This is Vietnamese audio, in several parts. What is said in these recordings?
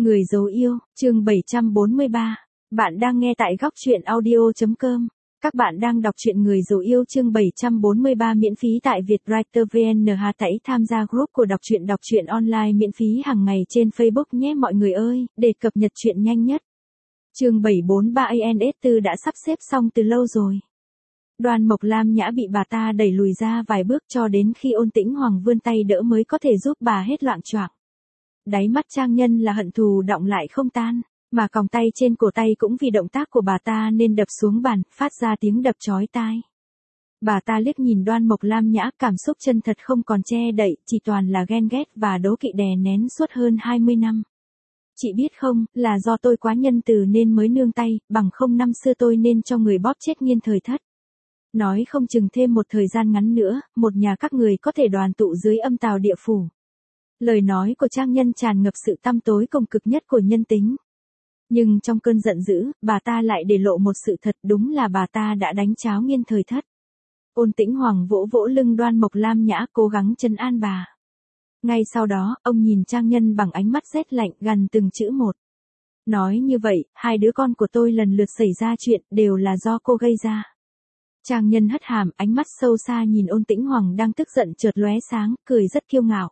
Người dấu yêu, chương 743. Bạn đang nghe tại góc truyện audio.com. Các bạn đang đọc truyện Người dấu yêu chương 743 miễn phí tại Vietwriter VN. Hãy tham gia group của đọc truyện online miễn phí hàng ngày trên Facebook nhé mọi người ơi, để cập nhật truyện nhanh nhất. Chương 743 ANS4 đã sắp xếp xong từ lâu rồi. Đoan Mộc Lam Nhã bị bà ta đẩy lùi ra vài bước cho đến khi Ôn Tĩnh Hoàng vươn tay đỡ mới có thể giúp bà hết loạng choạng. Đáy mắt Trang Nhân là hận thù đọng lại không tan, mà còng tay trên cổ tay cũng vì động tác của bà ta nên đập xuống bàn, phát ra tiếng đập chói tai. Bà ta liếc nhìn Đoan Mộc Lam Nhã, cảm xúc chân thật không còn che đậy, chỉ toàn là ghen ghét và đố kỵ đè nén suốt hơn 20 năm. Chị biết không, là do tôi quá nhân từ nên mới nương tay, bằng không năm xưa tôi nên cho người bóp chết Nghiên Thời Thất. Nói không chừng thêm một thời gian ngắn nữa, một nhà các người có thể đoàn tụ dưới âm tào địa phủ. Lời nói của Trang Nhân tràn ngập sự tăm tối cùng cực nhất của nhân tính. Nhưng trong cơn giận dữ, bà ta lại để lộ một sự thật, đúng là bà ta đã đánh cháo Nghiên Thời Thất. Ôn Tĩnh Hoàng vỗ vỗ lưng Đoan Mộc Lam Nhã cố gắng trấn an bà. Ngay sau đó, ông nhìn Trang Nhân bằng ánh mắt rét lạnh gằn từng chữ một. Nói như vậy, hai đứa con của tôi lần lượt xảy ra chuyện đều là do cô gây ra. Trang Nhân hất hàm, ánh mắt sâu xa nhìn Ôn Tĩnh Hoàng đang tức giận chợt lóe sáng, cười rất kiêu ngạo.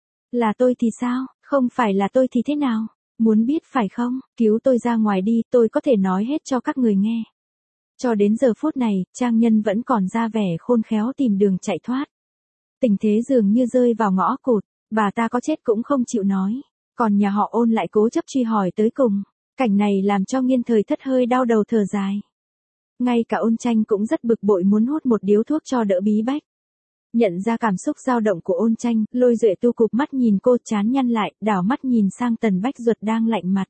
Là tôi thì sao, không phải là tôi thì thế nào, muốn biết phải không, cứu tôi ra ngoài đi, tôi có thể nói hết cho các người nghe. Cho đến giờ phút này, Trang Nhân vẫn còn ra vẻ khôn khéo tìm đường chạy thoát. Tình thế dường như rơi vào ngõ cụt, bà ta có chết cũng không chịu nói, còn nhà họ Ôn lại cố chấp truy hỏi tới cùng. Cảnh này làm cho Nghiên Thời Thất hơi đau đầu thở dài. Ngay cả Ôn Tranh cũng rất bực bội muốn hút một điếu thuốc cho đỡ bí bách. Nhận ra cảm xúc dao động của Ôn Tranh, Lôi Duệ Tu cụp mắt nhìn cô, trán nhăn lại, đảo mắt nhìn sang Tần Bách Duật đang lạnh mặt.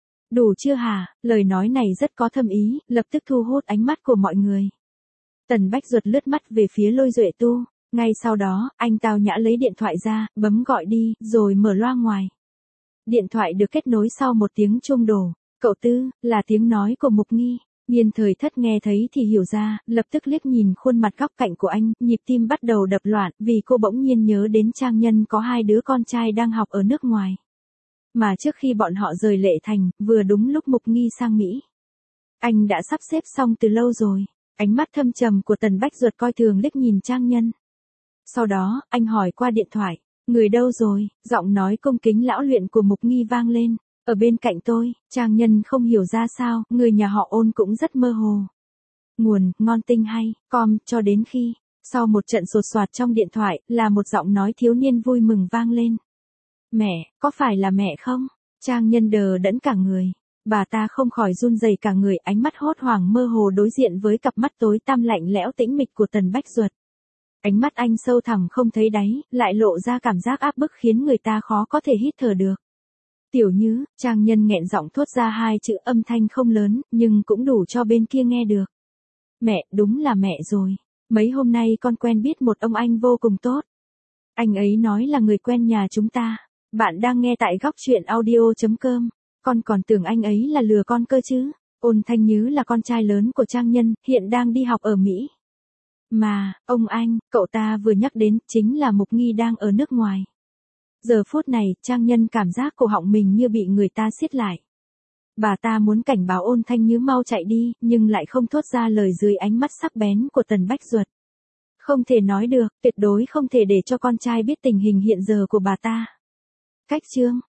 Đủ chưa hả? Lời nói này rất có thâm ý, lập tức thu hút ánh mắt của mọi người. Tần Bách Duật lướt mắt về phía Lôi Duệ Tu, ngay sau đó, anh tao nhã lấy điện thoại ra, bấm gọi đi, rồi mở loa ngoài. Điện thoại được kết nối sau một tiếng chuông đổ. Cậu Tư, là tiếng nói của Mục Nghi. Nghiên Thời Thất nghe thấy thì hiểu ra, lập tức liếc nhìn khuôn mặt góc cạnh của anh, nhịp tim bắt đầu đập loạn, vì cô bỗng nhiên nhớ đến Trang Nhân có hai đứa con trai đang học ở nước ngoài. Mà trước khi bọn họ rời Lệ Thành, vừa đúng lúc Mục Nghi sang Mỹ. Anh đã sắp xếp xong từ lâu rồi. Ánh mắt thâm trầm của Tần Bách Duật coi thường liếc nhìn Trang Nhân. Sau đó, anh hỏi qua điện thoại, người đâu rồi, giọng nói cung kính lão luyện của Mục Nghi vang lên. Ở bên cạnh tôi. Trang Nhân không hiểu ra sao, người nhà họ Ôn cũng rất mơ hồ. Nguồn, ngon tinh hay, cho đến khi, sau một trận sột soạt trong điện thoại, là một giọng nói thiếu niên vui mừng vang lên. Mẹ, có phải là mẹ không? Trang Nhân đờ đẫn cả người. Bà ta không khỏi run rẩy cả người, ánh mắt hốt hoảng mơ hồ đối diện với cặp mắt tối tăm lạnh lẽo tĩnh mịch của Tần Bách Duật. Ánh mắt anh sâu thẳm không thấy đáy, lại lộ ra cảm giác áp bức khiến người ta khó có thể hít thở được. Tiểu Nhứ, Trang Nhân nghẹn giọng thốt ra hai chữ, âm thanh không lớn, nhưng cũng đủ cho bên kia nghe được. Mẹ, đúng là mẹ rồi. Mấy hôm nay con quen biết một ông anh vô cùng tốt. Anh ấy nói là người quen nhà chúng ta. Bạn đang nghe tại góc truyện audio.com. Con còn tưởng anh ấy là lừa con cơ chứ. Ôn Thanh Nhứ là con trai lớn của Trang Nhân, hiện đang đi học ở Mỹ. Mà, ông anh, cậu ta vừa nhắc đến, chính là Mục Nghi đang ở nước ngoài. Giờ phút này, Trang Nhân cảm giác cổ họng mình như bị người ta siết lại. Bà ta muốn cảnh báo Ôn Thanh Nhứ mau chạy đi, nhưng lại không thốt ra lời dưới ánh mắt sắc bén của Tần Bách Duật. Không thể nói được, tuyệt đối không thể để cho con trai biết tình hình hiện giờ của bà ta. Cách chương,